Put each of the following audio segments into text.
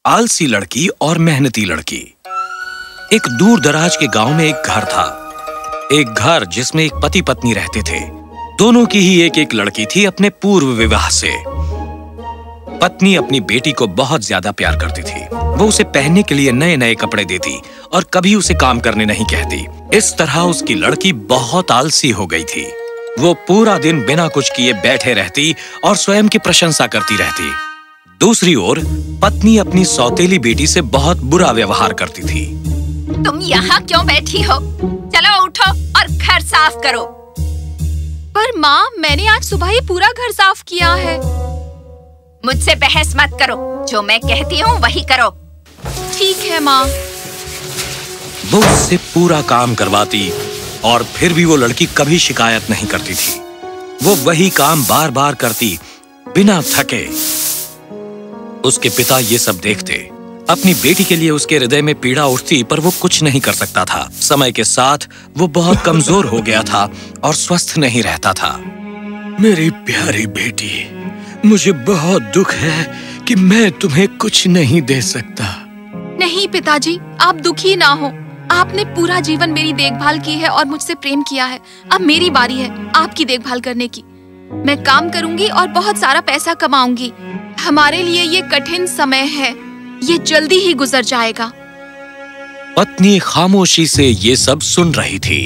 आलसी लड़की और मेहनती लड़की। एक दूर दराज के गांव में एक घर था। एक घर जिसमें एक पति पत्नी रहते थे। दोनों की ही एक एक लड़की थी अपने पूर्व विवाह से। पत्नी अपनी बेटी को बहुत ज्यादा प्यार करती थी। वो उसे पहनने के लिए नए नए कपड़े देती और कभी उसे काम करने नहीं कहती। इस तरह उसकी लड़की बहुत आलसी हो गई थी। वो पूरा दिन बिना कुछ किए बैठे रहती और स्वयं की प्रशंसा करती रहती। दूसरी ओर पत्नी अपनी सौतेली बेटी से बहुत बुरा व्यवहार करती थी। तुम यहाँ क्यों बैठी हो? चलो उठो और घर साफ करो। पर माँ, मैंने आज सुबह ही पूरा घर साफ किया है। मुझसे बहस मत करो, जो मैं कहती हूँ वही करो। ठीक है माँ। वो उससे पूरा काम करवाती और फिर भी वो लड़की कभी शिकायत नहीं करती थी। वो वही काम बार बार करती बिना थके। उसके पिता ये सब देखते। अपनी बेटी के लिए उसके हृदय में पीड़ा उठती, पर वो कुछ नहीं कर सकता था। समय के साथ वो बहुत कमजोर हो गया था और स्वस्थ नहीं रहता था। मेरी प्यारी बेटी, मुझे बहुत दुख है कि मैं तुम्हें कुछ नहीं दे सकता। नहीं पिताजी, आप दुखी ना हो। आपने पूरा जीवन मेरी देखभाल की है और मुझसे प्रेम किया है। अब मेरी बारी है आपकी देखभाल करने की। मैं काम करूंगी और बहुत सारा पैसा कमाऊंगी। हमारे लिए ये कठिन समय है, ये जल्दी ही गुजर जाएगा। पत्नी खामोशी से ये सब सुन रही थी।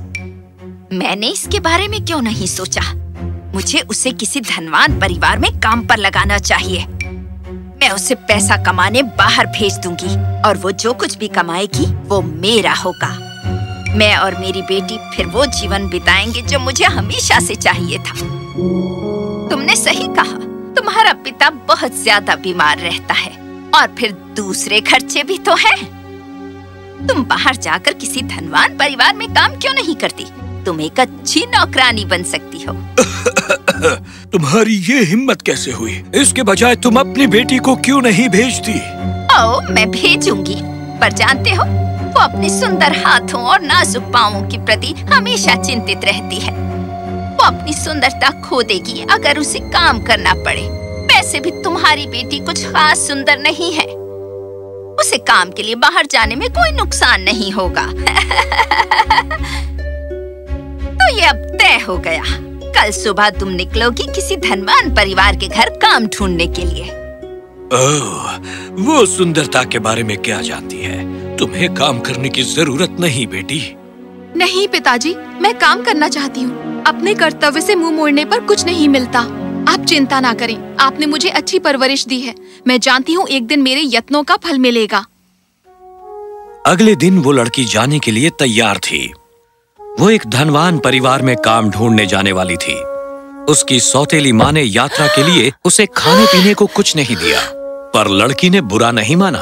मैंने इसके बारे में क्यों नहीं सोचा? मुझे उसे किसी धनवान परिवार में काम पर लगाना चाहिए। मैं उसे पैसा कमाने बाहर भेज दूंगी और वो जो कुछ भी कमाएगी वो मेरा होगा। मैं और मेरी बेटी फिर वो जीवन बिताएंगे जो मुझे हमेशा से चाहिए था। तुमने सही कहा, तुम्हारा पिता बहुत ज्यादा बीमार रहता है और फिर दूसरे खर्चे भी तो हैं। तुम बाहर जाकर किसी धनवान परिवार में काम क्यों नहीं करती? तुम एक अच्छी नौकरानी बन सकती हो। तुम्हारी ये हिम्मत कैसे हुई? इसके बजाय तुम अपनी बेटी को क्यों नहीं भेजती? ओ, मैं भेजूंगी, पर जानते हो वो अपने सुंदर हाथों और नाजुक पांवों के प्रति हमेशा चिंतित रहती है। वो अपनी सुंदरता खो देगी अगर उसे काम करना पड़े। वैसे भी तुम्हारी बेटी कुछ खास सुंदर नहीं है। उसे काम के लिए बाहर जाने में कोई नुकसान नहीं होगा। तो ये अब तय हो गया। कल सुबह तुम निकलोगी किसी धनवान परिवार के घर काम ढूंढने के लिए। ओह, वो सुंदरता के बारे में क्या जानती है? तुम्हें काम करने की जरूरत नहीं बेटी। नहीं पिताजी, मैं काम करना चाहती हूँ। अपने कर्तव्य से मुंह मोड़ने पर कुछ नहीं मिलता। आप चिंता ना करें, आपने मुझे अच्छी परवरिश दी है। मैं जानती हूँ एक दिन मेरे यत्नों का फल मिलेगा। अगले दिन वो लड़की जाने के लिए तैयार थी। वो एक धनवान परिवार में काम ढूंढने जाने वाली थी। उसकी सौतेली माँ ने यात्रा के लिए उसे खाने पीने को कुछ नहीं दिया, पर लड़की ने बुरा नहीं माना।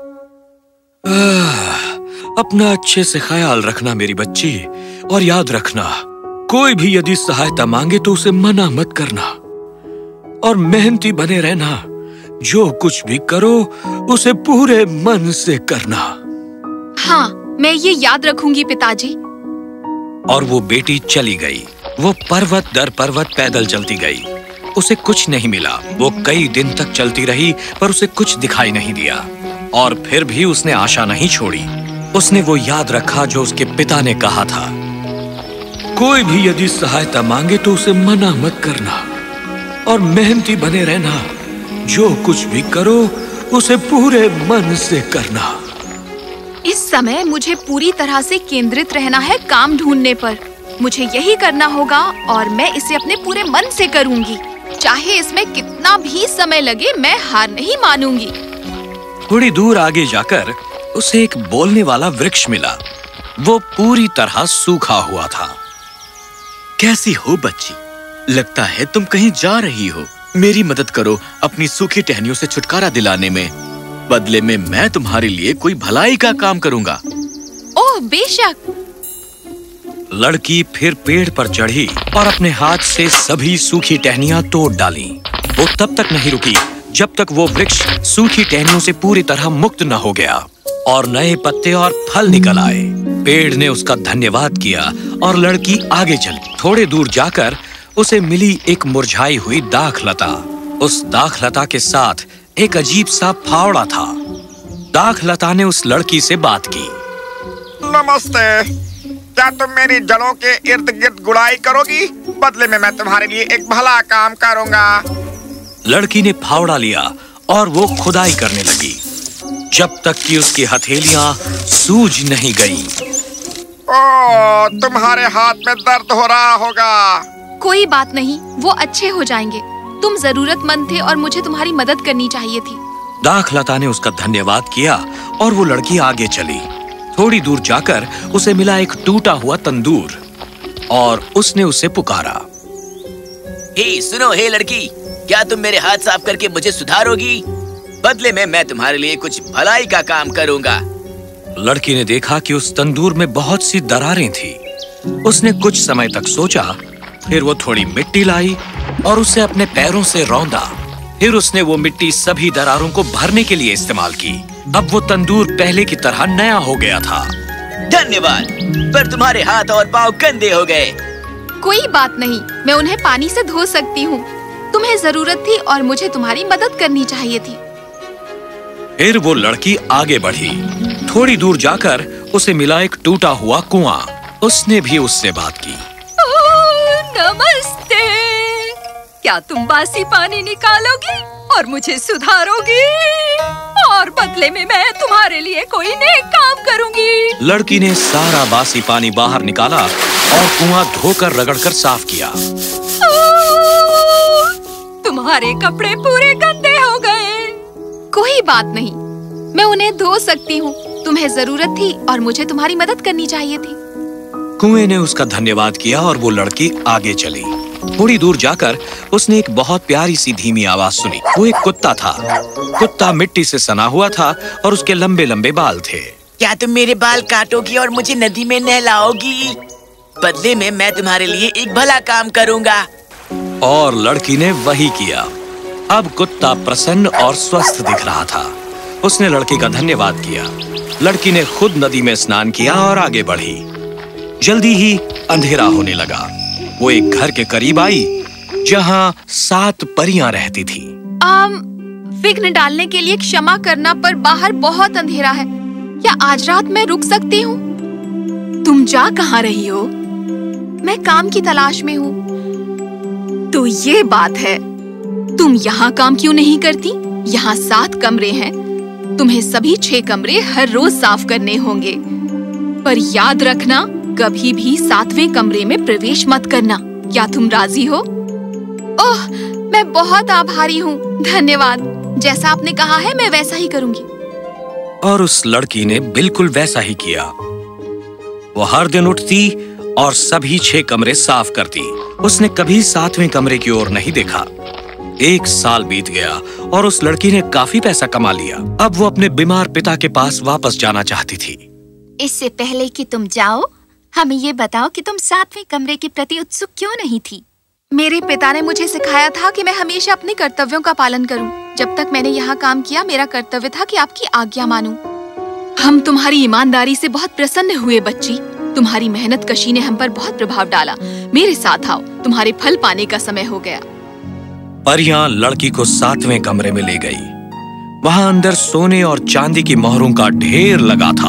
अपना अच्छे से ख्याल रखना मेरी बच्ची, और याद रखना कोई भी यदि सहायता मांगे तो उसे मना मत करना, और मेहनती बने रहना। जो कुछ भी करो उसे पूरे मन से करना। हाँ, मैं ये याद रखूंगी पिताजी। और वो बेटी चली गई। वो पर्वत दर पर्वत पैदल चलती गई। उसे कुछ नहीं मिला। वो कई दिन तक चलती रही, पर उसे कुछ दिखाई नहीं दिया। और फिर भी उसने आशा नहीं छोड़ी। उसने वो याद रखा जो उसके पिता ने कहा था, कोई भी यदि सहायता मांगे तो उसे मना मत करना, और मेहनती बने रहना। जो कुछ भी करो उसे पूरे मन से करना। इस समय मुझे पूरी तरह से केंद्रित रहना है काम ढूंढने पर। मुझे यही करना होगा और मैं इसे अपने पूरे मन से करूंगी। चाहे इसमें कितना भी समय लगे, मैं हार नहीं मानूंगी। थोड़ी दूर आगे जाकर उसे एक बोलने वाला वृक्ष मिला। वो पूरी तरह सूखा हुआ था। कैसी हो बच्ची? लगता है तुम कहीं जा रही हो। मेरी मदद करो अपनी सूखी टहनियों से छुटकारा दिलाने में। बदले में मैं तुम्हारे लिए कोई भलाई का काम करूंगा। ओह बेशक। लड़की फिर पेड़ पर चढ़ी और अपने हाथ से सभी सूखी टहनियां तोड़ डाली। वो तब तक नहीं रुकी जब तक वो वृक्ष सूखी टहनियों से पूरी तरह मुक्त न हो गया और नए पत्ते और फल निकल आए। पेड़ ने उसका धन्यवाद किया और लड़की आगे चली। थोड़े दूर जाकर उसे मिली एक मुरझाई हुई दाखलता। उस दाखलता के साथ एक अजीब सा फावड़ा था। दाखलता ने उस लड़की से बात की। नमस्ते, क्या तुम मेरी जड़ों के इर्द गिर्द गुड़ाई करोगी? बदले में मैं तुम्हारे लिए एक भला काम करूंगा। लड़की ने फावड़ा लिया और वो खुदाई करने लगी जब तक कि उसकी हथेलियां सूज नहीं गईं। ओह, तुम्हारे हाथ में दर्द हो रहा होगा। कोई बात नहीं, वो अच्छे हो जाएंगे। तुम जरूरतमंद थे और मुझे तुम्हारी मदद करनी चाहिए थी। दाखलता ने उसका धन्यवाद किया और वो लड़की आगे चली। थोड़ी दूर जाकर उसे मिला एक टूटा हुआ तंदूर और उसने उसे पुकारा। हे सुनो, हे लड़की, क्या तुम मेरे हाथ साफ करके मुझे सुधारोगी? बदले में मैं तुम्हारे लिए कुछ भलाई का काम करूंगा। लड़की ने देखा कि उस तंदूर में बहुत सी दरारें थी। उसने कुछ समय तक सोचा, फिर वो थोड़ी मिट्टी लाई और उसे अपने पैरों से रौंदा। फिर उसने वो मिट्टी सभी दरारों को भरने के लिए इस्तेमाल की। अब वो तंदूर पहले की तरह नया हो गया था। धन्यवाद, पर तुम्हारे हाथ और पाँव गंदे हो गए। कोई बात नहीं, मैं उन्हें पानी से धो सकती हूँ। तुम्हें जरूरत थी और मुझे तुम्हारी मदद करनी चाहिए थी। फिर वो लड़की आगे बढ़ी। थोड़ी दूर जाकर उसे मिला एक टूटा हुआ कुआं। उसने भी उससे बात की। नमस्ते, क्या तुम बासी पानी निकालोगी और मुझे सुधारोगी? और बदले में मैं तुम्हारे लिए कोई नेक काम करूंगी। लड़की ने सारा बासी पानी बाहर निकाला और कुआं धोकर रगड़कर साफ किया। तुम्हारे कपड़े पूरे गंदे हो गए। कोई बात नहीं, मैं उन्हें धो सकती हूँ। तुम्हें जरूरत थी और मुझे तुम्हारी मदद करनी चाहिए थी। कुएं ने उसका धन्यवाद किया और वो लड़की आगे चली। थोड़ी दूर जाकर उसने एक बहुत प्यारी सी धीमी आवाज सुनी। वो एक कुत्ता था। कुत्ता मिट्टी से सना हुआ था और उसके लंबे लंबे बाल थे। क्या तुम मेरे बाल काटोगी और मुझे नदी में नहलाओगी? बदले में मैं तुम्हारे लिए एक भला काम करूंगा। और लड़की ने वही किया। अब कुत्ता प्रसन्न और स्वस्थ दिख रहा था। उसने लड़की का धन्यवाद किया। लड़की ने खुद नदी में स्नान किया और आगे बढ़ी। जल्दी ही अंधेरा होने लगा। वो एक घर के करीब आई जहाँ 7 परियां रहती थी। विघ्न डालने के लिए क्षमा करना, पर बाहर बहुत अंधेरा है। क्या आज रात मैं रुक सकती हूँ? तुम जा कहाँ रही हो? मैं काम की तलाश में हूँ। तो ये बात है, तुम यहाँ काम क्यों नहीं करती? यहाँ 7 कमरे हैं। तुम्हें सभी 6 कमरे हर रोज साफ करने होंगे। पर याद रखना, कभी भी 7वें कमरे में प्रवेश मत करना। क्या तुम राजी हो? ओह, मैं बहुत आभारी हूँ। धन्यवाद। जैसा आपने कहा है, मैं वैसा ही करूँगी। और उस लड़की ने बिल्कुल वैसा ही किया। वो हर दिन उठती और सभी 6 कमरे साफ करती। उसने कभी 7वें कमरे की ओर नहीं देखा। 1 साल बीत गया और उस लड़की ने काफी पैसा कमा लिया। अब वो अपने बीमार पिता के पास वापस जाना चाहती थी। इससे पहले कि तुम जाओ, हमें ये बताओ कि तुम 7वें कमरे के प्रति उत्सुक क्यों नहीं थी? मेरे पिता ने मुझे सिखाया था कि मैं हमेशा अपने कर्तव्यों का पालन करूं। जब तक मैंने यहाँ काम किया, मेरा कर्तव्य था कि आपकी आज्ञा मानूं। हम तुम्हारी ईमानदारी से बहुत प्रसन्न हुए बच्ची। तुम्हारी मेहनत कशी ने हम पर बहुत प्रभाव डाला। मेरे साथ आओ, तुम्हारे फल पाने का समय हो गया। परियां लड़की को 7वें कमरे में ले गई। वहाँ अंदर सोने और चांदी की मोहरों का ढेर लगा था।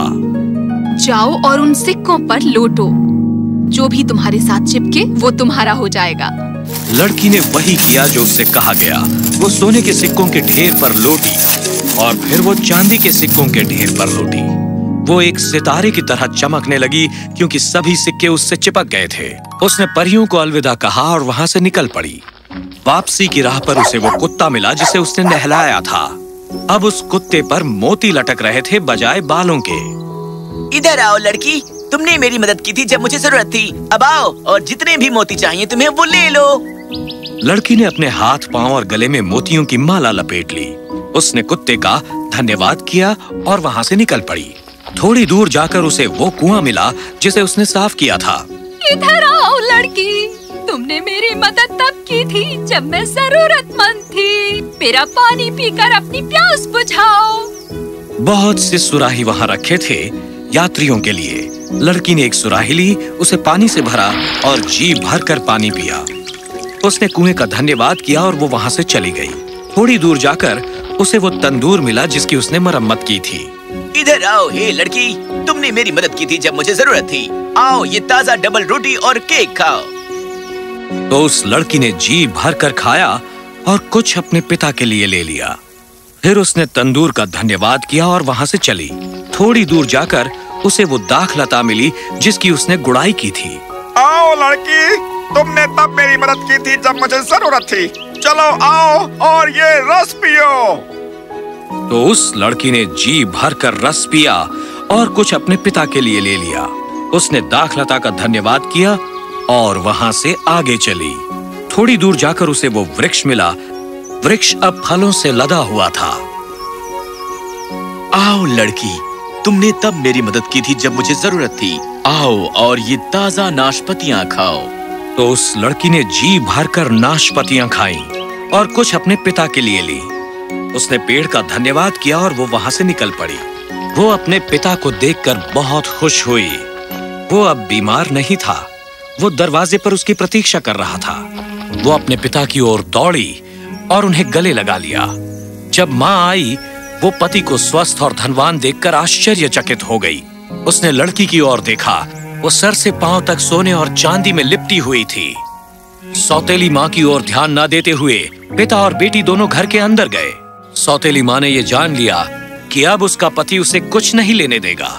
जाओ और उन सिक्कों पर लोटो। जो भी तुम्हारे साथ चिपके वो तुम्हारा हो जाएगा। लड़की ने वही किया जो उससे कहा गया। वो सोने के सिक्कों के ढेर पर लोटी और फिर वो चांदी के सिक्कों के ढेर पर लोटी। वो एक सितारे की तरह चमकने लगी क्योंकि सभी सिक्के उससे चिपक गए थे। उसने परियों को अलविदा कहा और वहाँ से निकल पड़ी। वापसी की राह पर उसे वो कुत्ता मिला जिसे उसने नहलाया था। अब उस कुत्ते पर मोती लटक रहे थे बजाय बालों के। इधर आओ लड़की, तुमने मेरी मदद की थी जब मुझे जरूरत थी। अब आओ और जितने भी मोती चाहिए तुम्हें वो ले लो। लड़की ने अपने हाथ पांव और गले में मोतियों की माला लपेट ली। उसने कुत्ते का धन्यवाद किया और वहाँ से निकल पड़ी। थोड़ी दूर जाकर उसे वो कुआं मिला जिसे उसने साफ किया था। इधर आओ लड़की, तुमने मेरी मदद तब की थी जब मैं जरूरतमंद थी। मेरा पानी पीकर अपनी प्यास बुझाओ। बहुत से सुराही वहाँ रखे थे यात्रियों के लिए। लड़की ने एक सुराही ली, उसे पानी से भरा और जी भर कर पानी पिया। उसने कुएं का धन्यवाद किया और वो वहाँ से चली गई। थोड़ी दूर जाकर उसे वो तंदूर मिला जिसकी उसने मरम्मत की थी। इधर आओ हे लड़की, तुमने मेरी मदद की थी जब मुझे जरूरत थी। आओ ये ताजा डबल रोटी और केक खाओ। तो उस लड़की ने जी भर कर खाया और कुछ अपने पिता के लिए ले लिया। फिर उसने तंदूर का धन्यवाद किया और वहां से चली। थोड़ी दूर जाकर उसे वो दाखलता मिली जिसकी उसने गुड़ाई की थी। आओ लड़की, तुमने तब मेरी मदद की थी जब मुझे जरूरत थी। चलो आओ और ये रस पियो। तो उस लड़की ने जी भर कर रस पिया और कुछ अपने पिता के लिए ले लिया। उसने दाखलता का धन्यवाद किया और वहां से आगे चली। थोड़ी दूर जाकर उसे वो वृक्ष मिला। वृक्ष अब फलों से लदा हुआ था। आओ लड़की, तुमने तब मेरी मदद की थी जब मुझे जरूरत थी। आओ और ये ताजा नाशपतियां खाओ। तो उस लड़की ने जी भर कर नाशपतियां खाईं और कुछ अपने पिता के लिए ली। उसने पेड़ का धन्यवाद किया और वो वहां से निकल पड़ी। वो अपने पिता को देखकर बहुत खुश हुई। वो अब बीमार नहीं था। वो दरवाजे पर उसकी प्रतीक्षा कर रहा था। वो अपने पिता की ओर दौड़ी और उन्हें गले लगा लिया। जब माँ आई, वो पति को स्वस्थ और धनवान देखकर आश्चर्यचकित हो गई। उसने लड़की की ओर देखा। वो सर से पांव तक सोने और चांदी में लिपटी हुई थी। सौतेली माँ की ओर ध्यान न देते हुए पिता और बेटी दोनों घर के अंदर गए। सौतेली माँ ने ये जान लिया कि अब उसका पति उसे कुछ नहीं लेने देगा।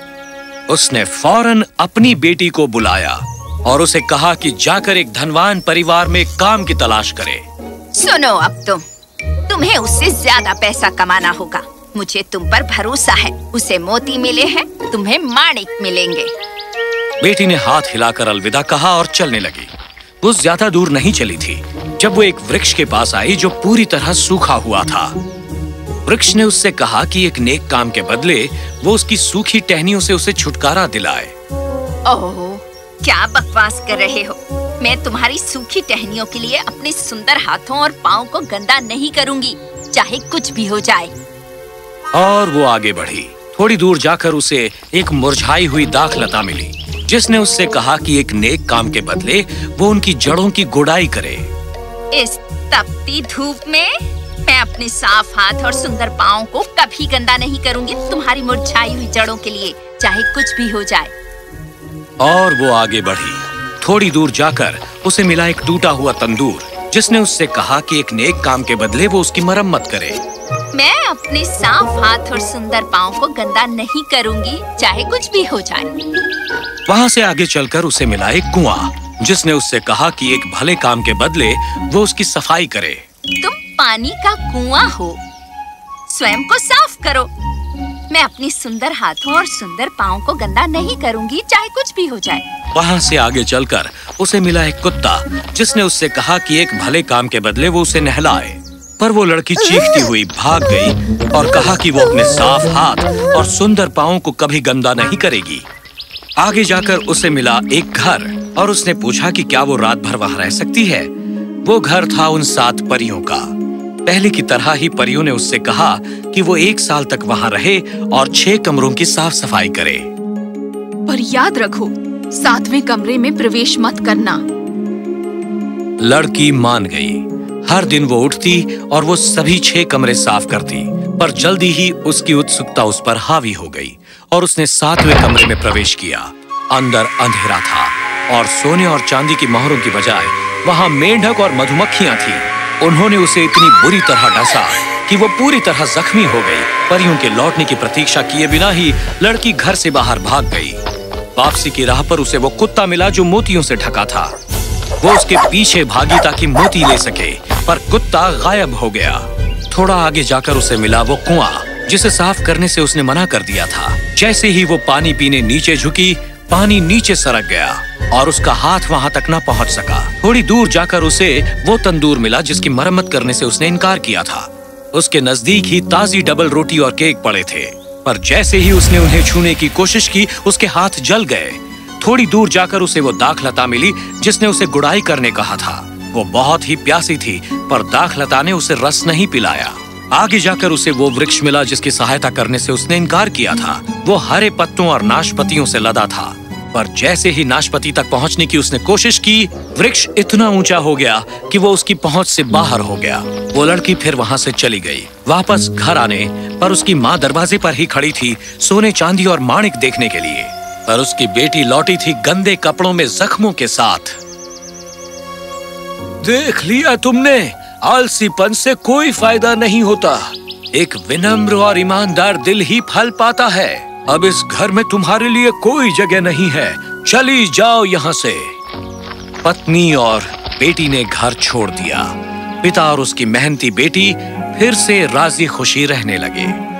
उसने फौरन अपनी बेटी को बुलाया और उसे कहा कि जाकर एक धनवान परिवार में काम की तलाश करे। सुनो, अब तुम्हें उससे ज्यादा पैसा कमाना होगा। मुझे तुम पर भरोसा है। उसे मोती मिले हैं, तुम्हें माणिक मिलेंगे। बेटी ने हाथ हिलाकर अलविदा कहा और चलने लगी। वो ज्यादा दूर नहीं चली थी जब वो एक वृक्ष के पास आई जो पूरी तरह सूखा हुआ था। वृक्ष ने उससे कहा कि एक नेक काम के बदले वो उसकी सूखी टहनियों से उसे छुटकारा दिलाए। ओह, क्या बकवास कर रहे हो। मैं तुम्हारी सूखी टहनियों के लिए अपने सुंदर हाथों और पाँव को गंदा नहीं करूंगी, चाहे कुछ भी हो जाए। और वो आगे बढ़ी। थोड़ी दूर जाकर उसे एक मुरझाई हुई दाखलता मिली जिसने उससे कहा कि एक नेक काम के बदले वो उनकी जड़ों की गुड़ाई करे। इस तपती धूप में मैं अपने साफ हाथ और सुंदर पाँव को कभी गंदा नहीं करूंगी तुम्हारी मुरझाई हुई जड़ों के लिए, चाहे कुछ भी हो जाए। और वो आगे बढ़ी। थोड़ी दूर जाकर उसे मिला एक टूटा हुआ तंदूर जिसने उससे कहा कि एक नेक काम के बदले वो उसकी मरम्मत करे। मैं अपने साफ हाथ और सुंदर पाँव को गंदा नहीं करूंगी, चाहे कुछ भी हो जाए। वहाँ से आगे चलकर उसे मिला एक कुआं जिसने उससे कहा कि एक भले काम के बदले वो उसकी सफाई करे। तुम पानी का कुआं हो, स्वयं को साफ करो। मैं अपनी सुंदर हाथों और सुंदर पाँव को गंदा नहीं करूंगी, चाहे कुछ भी हो जाए। वहाँ से आगे चलकर उसे मिला एक कुत्ता जिसने उससे कहा कि एक भले काम के बदले वो उसे नहलाए। पर वो लड़की चीखती हुई भाग गई और कहा कि वो अपने साफ हाथ और सुंदर पाँव को कभी गंदा नहीं करेगी। आगे जाकर उसे मिला एक घर और उसने पूछा कि क्या वो रात भर वहाँ रह सकती है। वो घर था उन 7 परियों का। पहले की तरह ही परियों ने उससे कहा कि वो 1 साल तक वहाँ रहे और 6 कमरों की साफ सफाई करे। पर याद रखो, 7वें कमरे में प्रवेश मत करना। लड़की मान गई। हर दिन वो उठती और वो सभी 6 कमरे साफ करती, पर जल्दी ही उसकी उत्सुकता उस पर हावी हो गई और उसने 7वें कमरे में प्रवेश किया। अंदर अंधेरा था और सोने और चांदी की मोहरों की बजाय वहाँ मेंढक और मधुमक्खियाँ थीं। उन्होंने उसे इतनी बुरी तरह डसा कि वो पूरी तरह जख्मी हो गई। परियों के लौटने की प्रतीक्षा किए बिना ही लड़की घर से बाहर भाग गई। वापसी की राह पर उसे वो कुत्ता मिला जो मोतियों से ढका था। वो उसके पीछे भागी ताकि मोती ले सके, पर कुत्ता गायब हो गया। थोड़ा आगे जाकर उसे मिला वो कुआं जिसे साफ करने से उसने मना कर दिया था। जैसे ही वो पानी पीने नीचे झुकी, पानी नीचे सरक गया और उसका हाथ वहां तक न पहुंच सका। थोड़ी दूर जाकर उसे वो तंदूर मिला जिसकी मरम्मत करने से उसने इनकार किया था। उसके नजदीक ही ताजी डबल रोटी और केक पड़े थे, पर जैसे ही उसने उन्हें छूने की कोशिश की, उसके हाथ जल गए। थोड़ी दूर जाकर उसे वो दाखलता मिली जिसने उसे गुड़ाई करने कहा था। वो बहुत ही प्यासी थी, पर दाखलता ने उसे रस नहीं पिलाया। आगे जाकर उसे वो वृक्ष मिला जिसकी सहायता करने से उसने इनकार किया था। वो हरे पत्तों और नाशपतियों से लदा था, पर जैसे ही नाशपति तक पहुंचने की उसने कोशिश की, वृक्ष इतना ऊंचा हो गया कि वो उसकी पहुंच से बाहर हो गया। वो लड़की फिर वहां से चली गई। वापस घर आने पर उसकी माँ दरवाजे पर ही खड़ी थी, सोने चांदी और माणिक देखने के लिए। पर उसकी बेटी लौटी थी गंदे कपड़ों में जख्मों के साथ। देख लिया तुमने, आलसीपन से कोई फायदा नहीं होता। एक विनम्र और ईमानदार दिल ही फल पाता है। अब इस घर में तुम्हारे लिए कोई जगह नहीं है, चली जाओ यहाँ से। पत्नी और बेटी ने घर छोड़ दिया। पिता और उसकी मेहनती बेटी फिर से राजी खुशी रहने लगे।